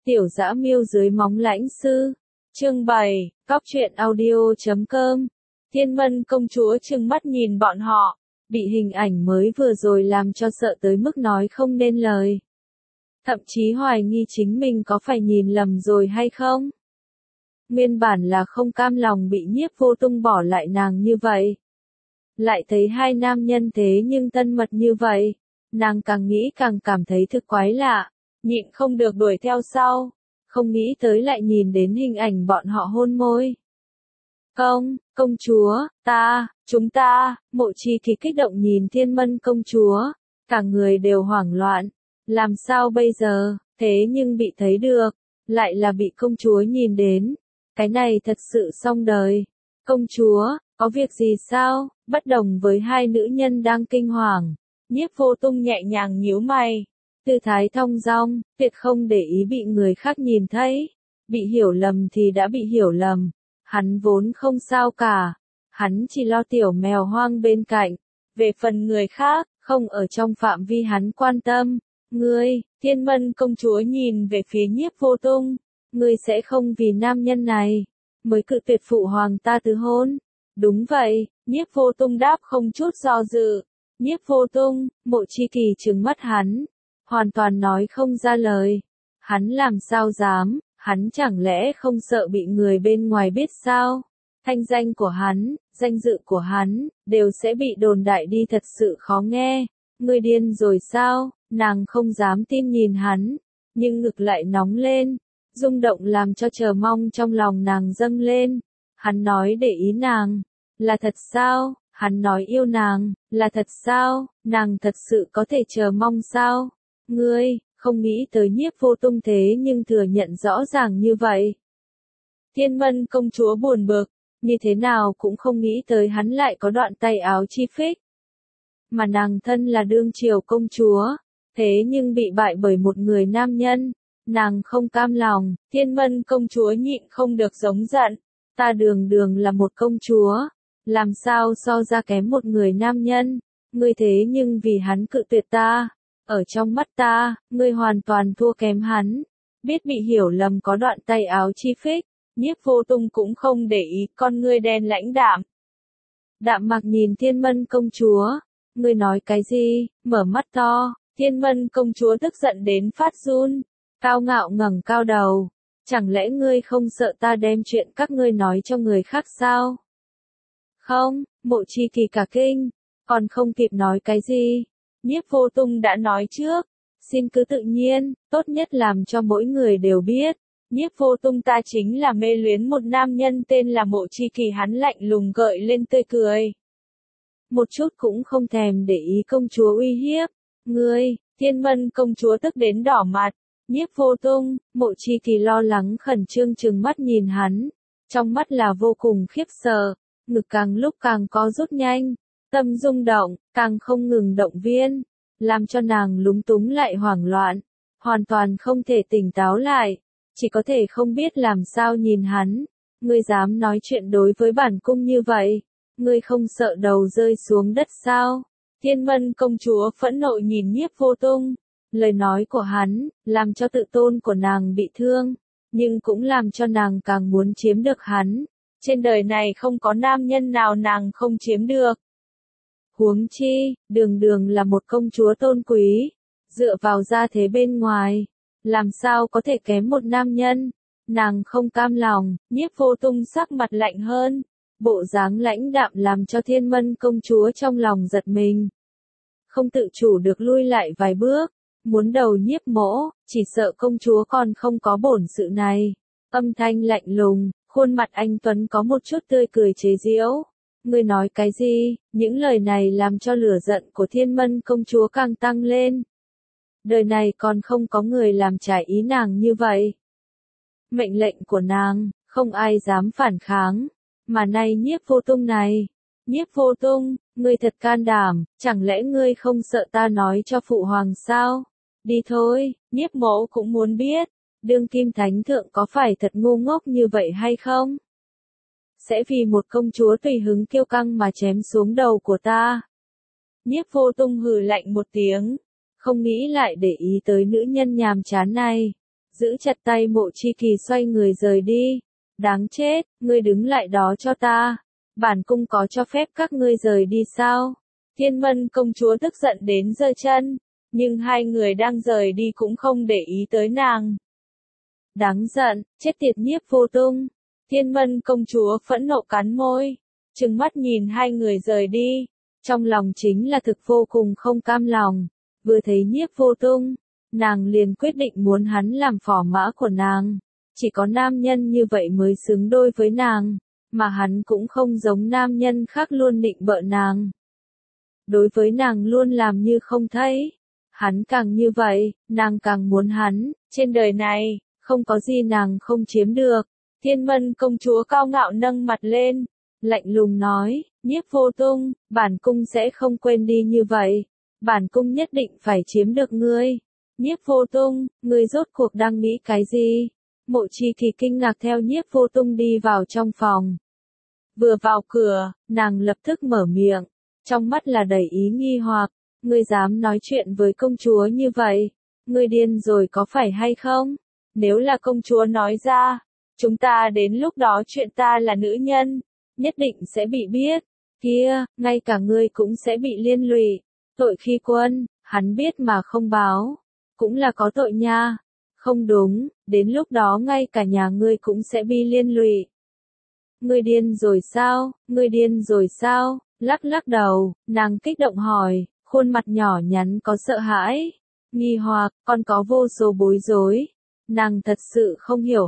Tiểu Dã Miêu dưới móng lãnh sư. Chương 7, Cóc truyện audio.com. Thiên Mân công chúa trừng mắt nhìn bọn họ, bị hình ảnh mới vừa rồi làm cho sợ tới mức nói không nên lời. Thậm chí hoài nghi chính mình có phải nhìn lầm rồi hay không. Nguyên bản là không cam lòng bị Nhiếp Vô Tung bỏ lại nàng như vậy. Lại thấy hai nam nhân thế nhưng thân mật như vậy, nàng càng nghĩ càng cảm thấy thực quái lạ, nhịn không được đuổi theo sau, không nghĩ tới lại nhìn đến hình ảnh bọn họ hôn môi. Công chúa, chúng ta, Mộ Chi Kỳ kích động nhìn Thiên Mân công chúa, cả người đều hoảng loạn, làm sao bây giờ, thế nhưng bị thấy được, lại là bị công chúa nhìn đến, cái này thật sự xong đời. Công chúa, có việc gì sao? Bất đồng với hai nữ nhân đang kinh hoàng, Nhiếp Vô Tung nhẹ nhàng nhíu mày, tư thái thong dong, tuyệt không để ý bị người khác nhìn thấy. Bị hiểu lầm thì đã bị hiểu lầm, hắn vốn không sao cả, hắn chỉ lo tiểu mèo hoang bên cạnh, về phần người khác, không ở trong phạm vi hắn quan tâm. Ngươi, Thiên Mân công chúa nhìn về phía Nhiếp Vô Tung, ngươi sẽ không vì nam nhân này mới cự tuyệt phụ hoàng ta từ hôn? Đúng vậy, Nhiếp Vô Tung đáp không chút do dự. Nhiếp Vô Tung, Mộ Chi Kỳ trừng mắt hắn, hoàn toàn nói không ra lời. Hắn làm sao dám, hắn chẳng lẽ không sợ bị người bên ngoài biết sao? Thanh danh của hắn, danh dự của hắn, đều sẽ bị đồn đại đi, thật sự khó nghe. Ngươi điên rồi sao? Nàng không dám tin nhìn hắn, nhưng ngực lại nóng lên, rung động làm cho chờ mong trong lòng nàng dâng lên. Hắn nói để ý nàng, là thật sao? Hắn nói yêu nàng, là thật sao? Nàng thật sự có thể chờ mong sao? Ngươi, không nghĩ tới Nhiếp Vô Tung thế nhưng thừa nhận rõ ràng như vậy. Thiên Mân công chúa buồn bực, như thế nào cũng không nghĩ tới hắn lại có đoạn tay áo chi phích. Mà nàng thân là đương triều công chúa, thế nhưng bị bại bởi một người nam nhân, nàng không cam lòng. Thiên Mân công chúa nhịn không được giống giận, ta đường đường là một công chúa, làm sao so ra kém một người nam nhân, ngươi thế nhưng vì hắn cự tuyệt ta, ở trong mắt ta, ngươi hoàn toàn thua kém hắn. Biết bị hiểu lầm có đoạn tay áo chi phích, Nhiếp Vô Tung cũng không để ý, con ngươi đen lãnh đạm. Đạm Mạc nhìn Thiên Mân công chúa, ngươi nói cái gì? Mở mắt to, Thiên Mân công chúa tức giận đến phát run, cao ngạo ngẩng cao đầu, chẳng lẽ ngươi không sợ ta đem chuyện các ngươi nói cho người khác sao? Không, Mộ Chi Kỳ cả kinh, còn không kịp nói cái gì, Nhiếp Vô Tung đã nói trước, xin cứ tự nhiên, tốt nhất làm cho mỗi người đều biết. Nhiếp Vô Tung ta chính là mê luyến một nam nhân tên là Mộ Chi Kỳ. Hắn lạnh lùng gợi lên tươi cười, một chút cũng không thèm để ý công chúa uy hiếp. Ngươi, Thiên Mân công chúa tức đến đỏ mặt. Nhiếp Vô Tung, Mộ Chi Kỳ lo lắng khẩn trương trừng mắt nhìn hắn, trong mắt là vô cùng khiếp sợ, ngực càng lúc càng có rút nhanh, tâm rung động, càng không ngừng động viên, làm cho nàng lúng túng lại hoảng loạn, hoàn toàn không thể tỉnh táo lại, chỉ có thể không biết làm sao nhìn hắn. Ngươi dám nói chuyện đối với bản cung như vậy, ngươi không sợ đầu rơi xuống đất sao? Thiên Mân công chúa phẫn nộ nhìn Nhiếp Vô Tung, lời nói của hắn, làm cho tự tôn của nàng bị thương, nhưng cũng làm cho nàng càng muốn chiếm được hắn. Trên đời này không có nam nhân nào nàng không chiếm được. Huống chi, đường đường là một công chúa tôn quý, dựa vào gia thế bên ngoài, làm sao có thể kém một nam nhân? Nàng không cam lòng. Nhiếp Vô Tung sắc mặt lạnh hơn, bộ dáng lãnh đạm làm cho Thiên Mân công chúa trong lòng giật mình, không tự chủ được lui lại vài bước, muốn đầu Nhiếp mỗ, chỉ sợ công chúa còn không có bổn sự này. Âm thanh lạnh lùng, khuôn mặt anh tuấn có một chút tươi cười chế giễu. Ngươi nói cái gì? Những lời này làm cho lửa giận của Thiên Mân công chúa càng tăng lên. Đời này còn không có người làm trái ý nàng như vậy. Mệnh lệnh của nàng, không ai dám phản kháng. Mà nay Nhiếp Vô Tung này, Nhiếp Vô Tung, ngươi thật can đảm, chẳng lẽ ngươi không sợ ta nói cho phụ hoàng sao? Đi thôi, Nhiếp mỗ cũng muốn biết, đương kim thánh thượng có phải thật ngu ngốc như vậy hay không? Sẽ vì một công chúa tùy hứng kiêu căng mà chém xuống đầu của ta. Nhiếp Vô Tung hừ lạnh một tiếng, không nghĩ lại để ý tới nữ nhân nhàm chán này. giữ chặt tay Mộ Chi Kỳ xoay người rời đi. Đáng chết, ngươi đứng lại đó cho ta. Bản cung có cho phép các ngươi rời đi sao? Thiên Mân công chúa tức giận đến giơ chân, nhưng hai người đang rời đi cũng không để ý tới nàng. Đáng giận, chết tiệt Nhiếp Vô Tung. Thiên Mân công chúa phẫn nộ cắn môi, trừng mắt nhìn hai người rời đi, trong lòng chính là thực vô cùng không cam lòng. Vừa thấy Nhiếp Vô Tung, nàng liền quyết định muốn hắn làm phò mã của nàng. Chỉ có nam nhân như vậy mới xứng đôi với nàng, mà hắn cũng không giống nam nhân khác luôn nịnh bợ nàng. Đối với nàng luôn làm như không thấy. Hắn càng như vậy, nàng càng muốn hắn. Trên đời này, không có gì nàng không chiếm được. Thiên Mân công chúa cao ngạo nâng mặt lên, lạnh lùng nói, Nhiếp Vô Tung, bản cung sẽ không quên đi như vậy. Bản cung nhất định phải chiếm được ngươi. Nhiếp Vô Tung, ngươi rốt cuộc đang nghĩ cái gì? Mộ Chi Kỳ kinh ngạc theo Nhiếp Vô Tung đi vào trong phòng. Vừa vào cửa, nàng lập tức mở miệng, trong mắt là đầy ý nghi hoặc, ngươi dám nói chuyện với công chúa như vậy? Ngươi điên rồi có phải hay không? Nếu là công chúa nói ra, chúng ta đến lúc đó chuyện ta là nữ nhân, nhất định sẽ bị biết. Kia, ngay cả ngươi cũng sẽ bị liên lụy. Tội khi quân, hắn biết mà không báo, cũng là có tội nha. Không đúng, đến lúc đó ngay cả nhà ngươi cũng sẽ bị liên lụy. Ngươi điên rồi sao? Ngươi điên rồi sao? Lắc lắc đầu, nàng kích động hỏi, khuôn mặt nhỏ nhắn có sợ hãi, nghi hoặc, còn có vô số bối rối. Nàng thật sự không hiểu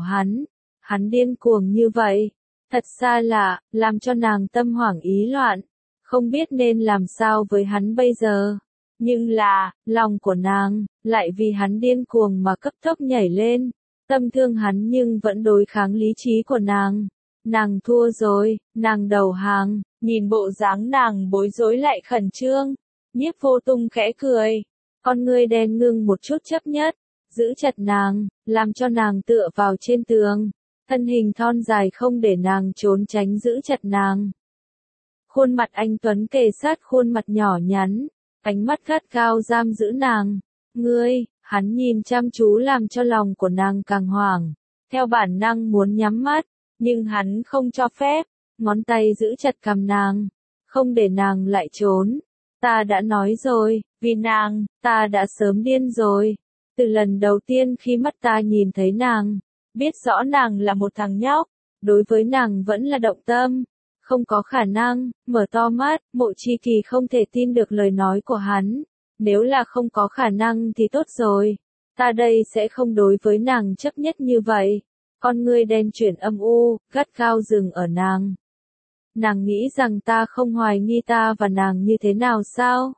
hắn điên cuồng như vậy, thật xa lạ, làm cho nàng tâm hoảng ý loạn, không biết nên làm sao với hắn bây giờ. Nhưng là, lòng của nàng, lại vì hắn điên cuồng mà cấp tốc nhảy lên, tâm thương hắn nhưng vẫn đối kháng lý trí của nàng. Nàng thua rồi, nàng đầu hàng, nhìn bộ dáng nàng bối rối lại khẩn trương. Nhiếp Vô Tung khẽ cười, con ngươi đen ngưng một chút chấp nhất, giữ chặt nàng, làm cho nàng tựa vào trên tường, thân hình thon dài không để nàng trốn tránh giữ chặt nàng. Khuôn mặt anh tuấn kề sát khuôn mặt nhỏ nhắn, ánh mắt gắt gao giam giữ nàng. Ngươi, hắn nhìn chăm chú làm cho lòng của nàng càng hoảng, theo bản năng muốn nhắm mắt, nhưng hắn không cho phép, ngón tay giữ chặt cằm nàng, không để nàng lại trốn. Ta đã nói rồi, vì nàng, ta đã sớm điên rồi. Từ lần đầu tiên khi mắt ta nhìn thấy nàng, biết rõ nàng là một thằng nhóc, đối với nàng vẫn là động tâm. Không có khả năng, mở to mắt, Mộ Chi Kỳ không thể tin được lời nói của hắn. Nếu là không có khả năng thì tốt rồi. Ta đây sẽ không đối với nàng chấp nhất như vậy. Con ngươi đen chuyển âm u, gắt gao dừng ở nàng. Nàng nghĩ rằng ta không hoài nghi ta và nàng như thế nào sao?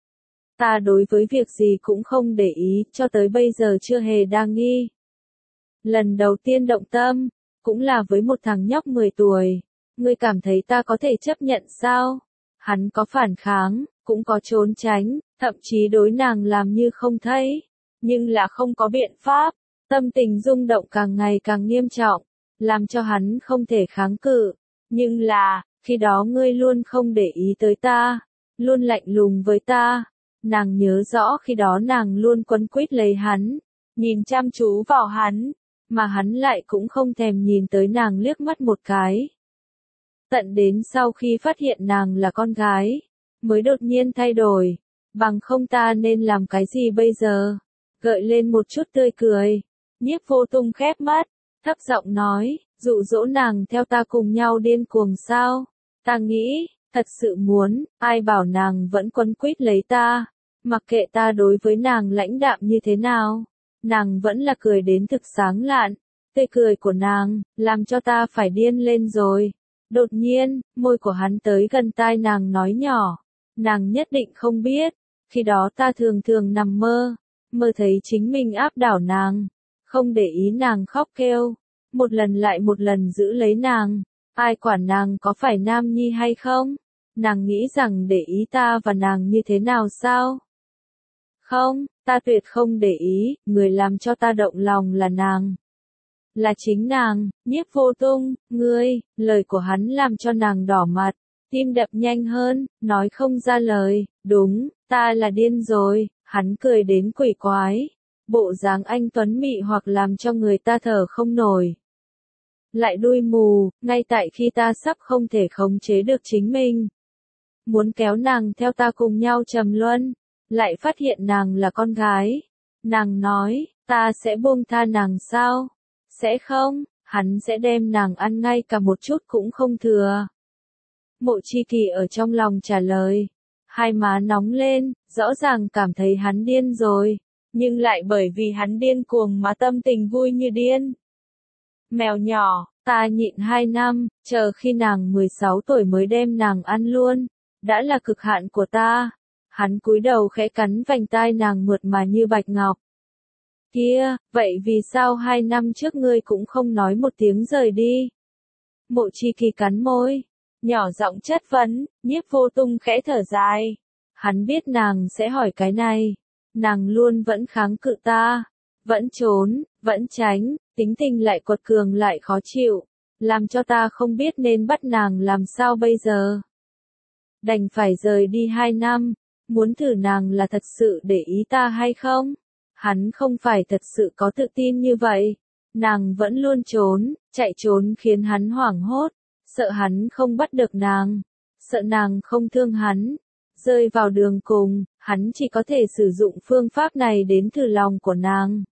Ta đối với việc gì cũng không để ý, cho tới bây giờ chưa hề đa nghi. Lần đầu tiên động tâm, cũng là với một thằng nhóc 10 tuổi. Ngươi cảm thấy ta có thể chấp nhận sao? Hắn có phản kháng, cũng có trốn tránh, thậm chí đối nàng làm như không thấy. Nhưng là không có biện pháp, tâm tình rung động càng ngày càng nghiêm trọng, làm cho hắn không thể kháng cự. Nhưng là, khi đó ngươi luôn không để ý tới ta, luôn lạnh lùng với ta. Nàng nhớ rõ khi đó nàng luôn quấn quýt lấy hắn, nhìn chăm chú vào hắn, mà hắn lại cũng không thèm nhìn tới nàng liếc mắt một cái. Tận đến sau khi phát hiện nàng là con gái, mới đột nhiên thay đổi, bằng không ta nên làm cái gì bây giờ? Gợi lên một chút tươi cười, Nhiếp Vô Tung khép mắt, thấp giọng nói, dụ dỗ nàng theo ta cùng nhau điên cuồng sao? Ta nghĩ, thật sự muốn, ai bảo nàng vẫn quấn quýt lấy ta, mặc kệ ta đối với nàng lãnh đạm như thế nào, nàng vẫn là cười đến thực sáng lạn, tươi cười của nàng, làm cho ta phải điên lên rồi. Đột nhiên, môi của hắn tới gần tai nàng nói nhỏ, nàng nhất định không biết, khi đó ta thường thường nằm mơ, mơ thấy chính mình áp đảo nàng, không để ý nàng khóc kêu, một lần lại một lần giữ lấy nàng, ai quản nàng có phải nam nhi hay không, nàng nghĩ rằng để ý ta và nàng như thế nào sao? Không, ta tuyệt không để ý, người làm cho ta động lòng là nàng. Là chính nàng. Nhiếp Vô Tung, ngươi, lời của hắn làm cho nàng đỏ mặt, tim đập nhanh hơn, nói không ra lời, đúng, ta là điên rồi, hắn cười đến quỷ quái, bộ dáng anh tuấn mị hoặc làm cho người ta thở không nổi. Lại đuôi mù, ngay tại khi ta sắp không thể khống chế được chính mình. Muốn kéo nàng theo ta cùng nhau trầm luân, lại phát hiện nàng là con gái. Nàng nói, ta sẽ buông tha nàng sao? Sẽ không, hắn sẽ đem nàng ăn ngay cả một chút cũng không thừa. Mộ Chi Kỳ ở trong lòng trả lời. Hai má nóng lên, rõ ràng cảm thấy hắn điên rồi. Nhưng lại bởi vì hắn điên cuồng mà tâm tình vui như điên. Mèo nhỏ, ta nhịn 2 năm, chờ khi nàng 16 tuổi mới đem nàng ăn luôn. Đã là cực hạn của ta. Hắn cúi đầu khẽ cắn vành tai nàng mượt mà như bạch ngọc. Kia, vậy vì sao 2 năm trước ngươi cũng không nói một tiếng rời đi? Mộ Chi Kỳ cắn môi, nhỏ giọng chất vấn, Nhiếp Vô Tung khẽ thở dài. Hắn biết nàng sẽ hỏi cái này. Nàng luôn vẫn kháng cự ta, vẫn trốn, vẫn tránh, tính tình lại quật cường lại khó chịu, làm cho ta không biết nên bắt nàng làm sao bây giờ. Đành phải rời đi 2 năm, muốn thử nàng là thật sự để ý ta hay không? Hắn không phải thật sự có tự tin như vậy. Nàng vẫn luôn trốn, chạy trốn khiến hắn hoảng hốt, sợ hắn không bắt được nàng, sợ nàng không thương hắn. Rơi vào đường cùng, hắn chỉ có thể sử dụng phương pháp này đến thử lòng của nàng.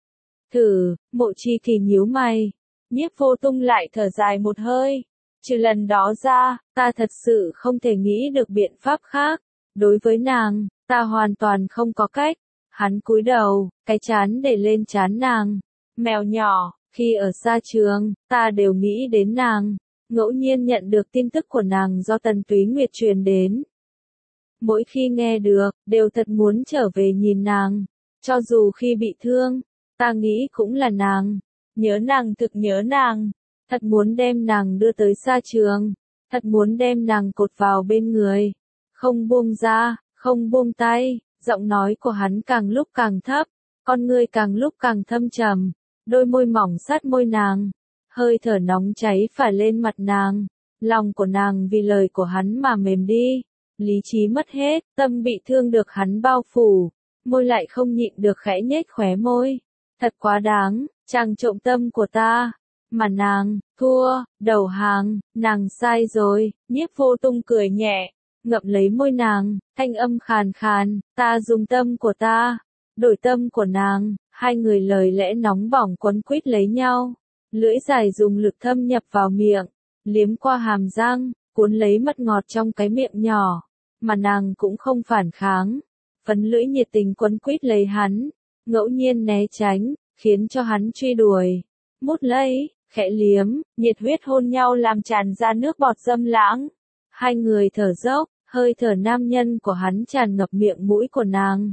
Thử, Mộ Chi Kỳ nhíu mày. Nhiếp Vô Tung lại thở dài một hơi. Trừ lần đó ra, ta thật sự không thể nghĩ được biện pháp khác. Đối với nàng, ta hoàn toàn không có cách. Hắn cúi đầu, cái trán để lên trán nàng. Mèo nhỏ, khi ở xa trường, ta đều nghĩ đến nàng. Ngẫu nhiên nhận được tin tức của nàng do Tần Túy Nguyệt truyền đến. Mỗi khi nghe được, đều thật muốn trở về nhìn nàng. Cho dù khi bị thương, ta nghĩ cũng là nàng. Nhớ nàng, thực nhớ nàng. Thật muốn đem nàng đưa tới xa trường. Thật muốn đem nàng cột vào bên người. Không buông ra, không buông tay. Giọng nói của hắn càng lúc càng thấp. Con ngươi càng lúc càng thâm trầm. Đôi môi mỏng sát môi nàng. Hơi thở nóng cháy phả lên mặt nàng. Lòng của nàng vì lời của hắn mà mềm đi. Lý trí mất hết, tâm bị thương được hắn bao phủ. Môi lại không nhịn được khẽ nhếch khóe môi. Thật quá đáng, chàng trộm tâm của ta. Mà nàng, thua, đầu hàng, nàng sai rồi. Nhiếp Vô Tung cười nhẹ, ngậm lấy môi nàng, thanh âm khàn khàn, ta dùng tâm của ta, đổi tâm của nàng. Hai người lời lẽ nóng bỏng quấn quýt lấy nhau. Lưỡi dài dùng lực thâm nhập vào miệng, liếm qua hàm răng, cuốn lấy mật ngọt trong cái miệng nhỏ. Mà nàng cũng không phản kháng. Phấn lưỡi nhiệt tình quấn quýt lấy hắn, ngẫu nhiên né tránh, khiến cho hắn truy đuổi. Mút lấy, khẽ liếm, nhiệt huyết hôn nhau làm tràn ra nước bọt dâm lãng. Hai người thở dốc, hơi thở nam nhân của hắn tràn ngập miệng mũi của nàng.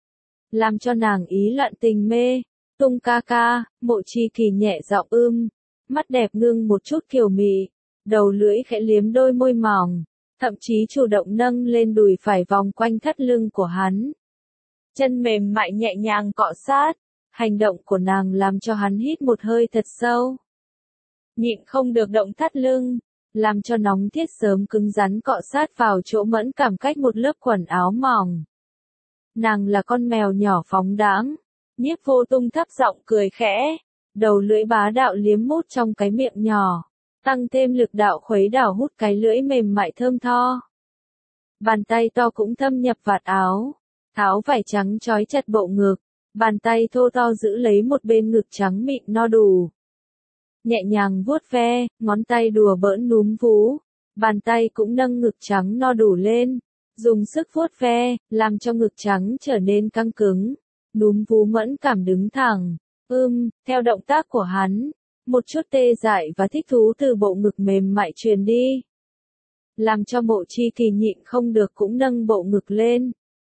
Làm cho nàng ý loạn tình mê. Tung ca ca, Mộ Chi Kỳ nhẹ giọng mắt đẹp ngưng một chút kiều mị, đầu lưỡi khẽ liếm đôi môi mỏng, thậm chí chủ động nâng lên đùi phải vòng quanh thắt lưng của hắn. Chân mềm mại nhẹ nhàng cọ sát, hành động của nàng làm cho hắn hít một hơi thật sâu. Nhịn không được động thắt lưng, làm cho nóng thiết sớm cứng rắn cọ sát vào chỗ mẫn cảm cách một lớp quần áo mỏng. Nàng là con mèo nhỏ phóng đãng. Nhiếp Vô Tung thấp giọng cười khẽ, đầu lưỡi bá đạo liếm mút trong cái miệng nhỏ, tăng thêm lực đạo khuấy đảo hút cái lưỡi mềm mại thơm tho. Bàn tay to cũng thâm nhập vạt áo, tháo vải trắng trói chặt bộ ngực, bàn tay thô to giữ lấy một bên ngực trắng mịn no đủ. Nhẹ nhàng vuốt ve, ngón tay đùa bỡn núm vú, bàn tay cũng nâng ngực trắng no đủ lên, dùng sức vuốt ve, làm cho ngực trắng trở nên căng cứng. Núm vú mẫn cảm đứng thẳng, theo động tác của hắn, một chút tê dại và thích thú từ bộ ngực mềm mại truyền đi. Làm cho Mộ Chi Kỳ nhịn không được cũng nâng bộ ngực lên.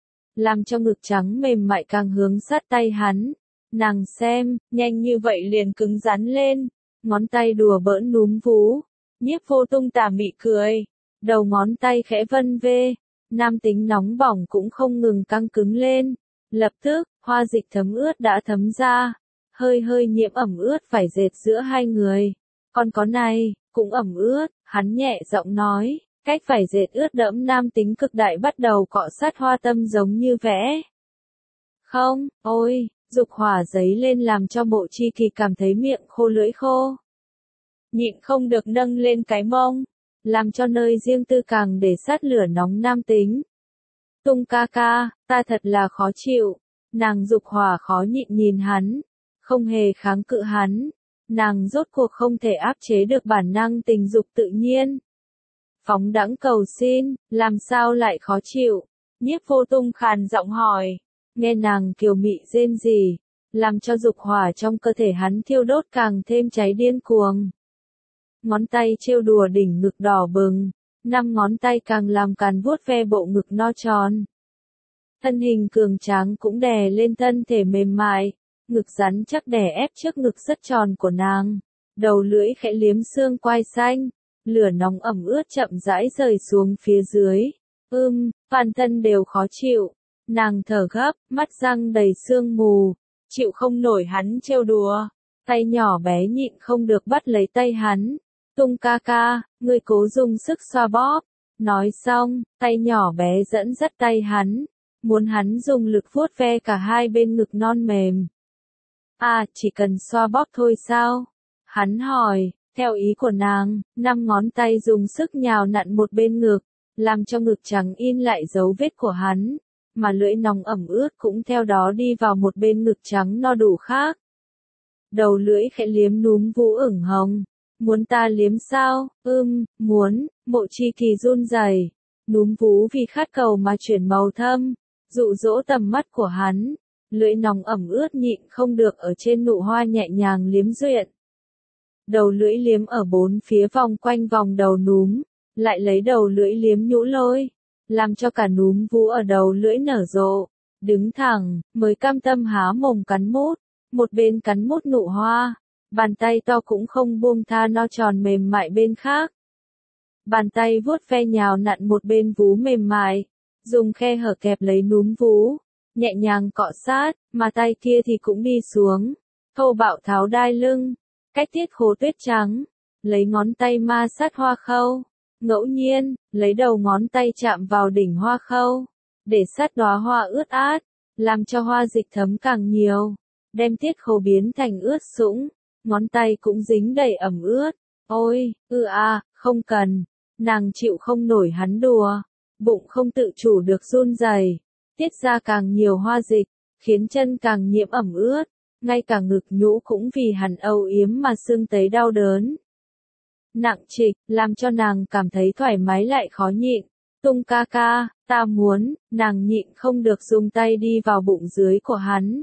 Làm cho ngực trắng mềm mại càng hướng sát tay hắn. Nàng xem, nhanh như vậy liền cứng rắn lên, ngón tay đùa bỡn núm vú. Nhiếp Vô Tung tà mị cười, đầu ngón tay khẽ vân vê, nam tính nóng bỏng cũng không ngừng căng cứng lên. Lập tức, hoa dịch thấm ướt đã thấm ra, hơi hơi nhiễm ẩm ướt vải dệt giữa hai người. Còn có này, cũng ẩm ướt, hắn nhẹ giọng nói, cách vải dệt ướt đẫm nam tính cực đại bắt đầu cọ sát hoa tâm giống như vẽ. Không, ôi, Dục hỏa dấy lên làm cho Mộ Chi Kỳ cảm thấy miệng khô lưỡi khô. Nhịn không được nâng lên cái mông, làm cho nơi riêng tư càng để sát lửa nóng nam tính. Tung ca ca, ta thật là khó chịu. Nàng dục hỏa khó nhịn nhìn hắn, không hề kháng cự hắn. Nàng rốt cuộc không thể áp chế được bản năng tình dục tự nhiên. Phóng đãng cầu xin, làm sao lại khó chịu? Nhiếp Vô Tung khàn giọng hỏi. Nghe nàng kiều mị rên rỉ, làm cho dục hỏa trong cơ thể hắn thiêu đốt càng thêm cháy điên cuồng. Ngón tay trêu đùa đỉnh ngực đỏ bừng, 5 ngón tay càng làm càn vuốt ve bộ ngực no tròn. Thân hình cường tráng cũng đè lên thân thể mềm mại, ngực rắn chắc đè ép trước ngực rất tròn của nàng. Đầu lưỡi khẽ liếm xương quai xanh, lửa nóng ẩm ướt chậm rãi rời xuống phía dưới. Toàn thân đều khó chịu. Nàng thở gấp, mắt răng đầy sương mù, chịu không nổi hắn trêu đùa. Tay nhỏ bé nhịn không được bắt lấy tay hắn. Tung ca ca, ngươi cố dùng sức xoa bóp. Nói xong, tay nhỏ bé dẫn dắt tay hắn, muốn hắn dùng lực vuốt ve cả hai bên ngực non mềm. Chỉ cần xoa bóp thôi sao? Hắn hỏi, theo ý của nàng, 5 ngón tay dùng sức nhào nặn một bên ngực, làm cho ngực trắng in lại dấu vết của hắn, mà lưỡi nóng ẩm ướt cũng theo đó đi vào một bên ngực trắng no đủ khác. Đầu lưỡi khẽ liếm núm vú ửng hồng. Muốn ta liếm sao? Muốn. Mộ Chi Kỳ run rẩy, núm vú vì khát cầu mà chuyển màu thâm, dụ dỗ tầm mắt của hắn. Lưỡi nóng ẩm ướt nhịn không được ở trên nụ hoa nhẹ nhàng liếm duyện. Đầu lưỡi liếm ở bốn phía vòng quanh vòng đầu núm, lại lấy đầu lưỡi liếm nhũ lôi, làm cho cả núm vú ở đầu lưỡi nở rộ, đứng thẳng, mới cam tâm há mồm cắn mút, một bên cắn mút nụ hoa. Bàn tay to cũng không buông tha no tròn mềm mại bên khác. Bàn tay vuốt ve nhào nặn một bên vú mềm mại, dùng khe hở kẹp lấy núm vú, nhẹ nhàng cọ sát, mà tay kia thì cũng đi xuống, thô bạo tháo đai lưng, cách tiết khố tuyết trắng, lấy ngón tay ma sát hoa khâu, ngẫu nhiên, lấy đầu ngón tay chạm vào đỉnh hoa khâu, để sát đóa hoa ướt át, làm cho hoa dịch thấm càng nhiều, đem tiết khố biến thành ướt sũng. Ngón tay cũng dính đầy ẩm ướt. Ôi, không cần. Nàng chịu không nổi hắn đùa. Bụng không tự chủ được run rẩy, tiết ra càng nhiều hoa dịch, khiến chân càng nhiễm ẩm ướt. Ngay cả ngực nhũ cũng vì hắn âu yếm mà sưng tấy đau đớn. Nặng trịch, làm cho nàng cảm thấy thoải mái lại khó nhịn. Tung ca ca, ta muốn, nàng nhịn không được dùng tay đi vào bụng dưới của hắn.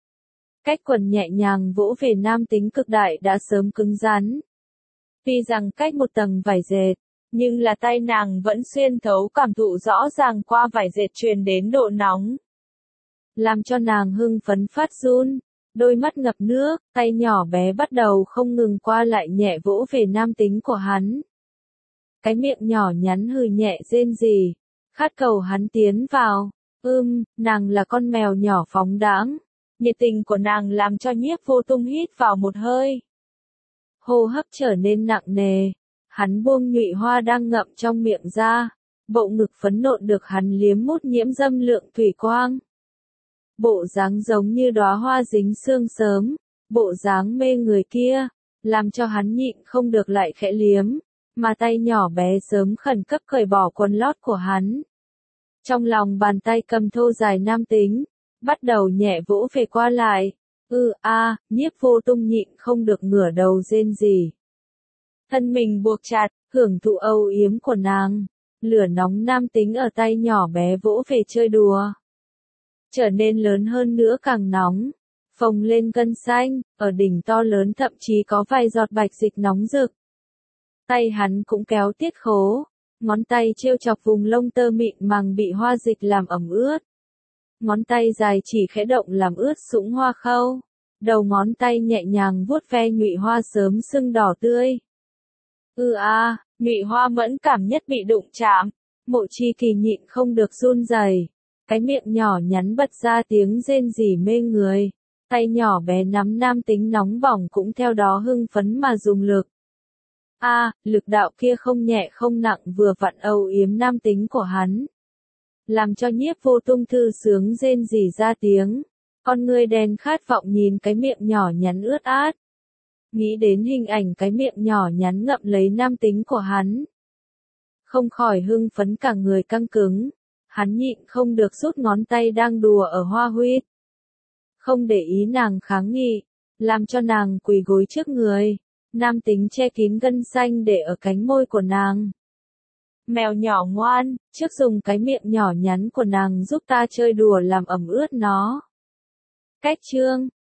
Cách quần nhẹ nhàng vỗ về nam tính cực đại đã sớm cứng rắn. Tuy rằng cách một tầng vải dệt, nhưng là tay nàng vẫn xuyên thấu cảm thụ rõ ràng qua vải dệt truyền đến độ nóng. Làm cho nàng hưng phấn phát run, đôi mắt ngập nước, tay nhỏ bé bắt đầu không ngừng qua lại nhẹ vỗ về nam tính của hắn. Cái miệng nhỏ nhắn hừ nhẹ rên rỉ, khát cầu hắn tiến vào. Nàng là con mèo nhỏ phóng đãng. Nhiệt tình của nàng làm cho Nhiếp Vô Tung hít vào một hơi. Hô hấp trở nên nặng nề. Hắn buông nhụy hoa đang ngậm trong miệng ra. Bộ ngực phấn nộn được hắn liếm mút nhiễm dâm lượng thủy quang. Bộ dáng giống như đóa hoa dính sương sớm. Bộ dáng mê người kia, làm cho hắn nhịn không được lại khẽ liếm. Mà tay nhỏ bé sớm khẩn cấp cởi bỏ quần lót của hắn. Trong lòng bàn tay cầm thô dài nam tính, bắt đầu nhẹ vỗ về qua lại. Nhiếp Vô Tung nhịn không được ngửa đầu rên rỉ. Thân mình buộc chặt, hưởng thụ âu yếm của nàng. Lửa nóng nam tính ở tay nhỏ bé vỗ về chơi đùa. Trở nên lớn hơn nữa càng nóng. Phồng lên gân xanh, ở đỉnh to lớn thậm chí có vài giọt bạch dịch nóng rực. Tay hắn cũng kéo tiết khố. Ngón tay trêu chọc vùng lông tơ mịn màng bị hoa dịch làm ẩm ướt. Ngón tay dài chỉ khẽ động làm ướt sũng hoa khâu. Đầu ngón tay nhẹ nhàng vuốt ve nhụy hoa sớm sưng đỏ tươi. Nhụy hoa mẫn cảm nhất bị đụng chạm. Mộ Chi Kỳ nhịn không được run rẩy. Cái miệng nhỏ nhắn bật ra tiếng rên rỉ mê người. Tay nhỏ bé nắm nam tính nóng bỏng cũng theo đó hưng phấn mà dùng lực. Lực đạo kia không nhẹ không nặng vừa vặn âu yếm nam tính của hắn. Làm cho Nhiếp Vô Tung thư sướng rên rỉ ra tiếng. Con ngươi đen khát vọng nhìn cái miệng nhỏ nhắn ướt át. Nghĩ đến hình ảnh cái miệng nhỏ nhắn ngậm lấy nam tính của hắn. Không khỏi hưng phấn cả người căng cứng. Hắn nhịn không được rút ngón tay đang đùa ở hoa huyết. Không để ý nàng kháng nghị, làm cho nàng quỳ gối trước người. Nam tính che kín gân xanh để ở cánh môi của nàng. Mèo nhỏ ngoan, trước dùng cái miệng nhỏ nhắn của nàng giúp ta chơi đùa làm ẩm ướt nó. Cách chương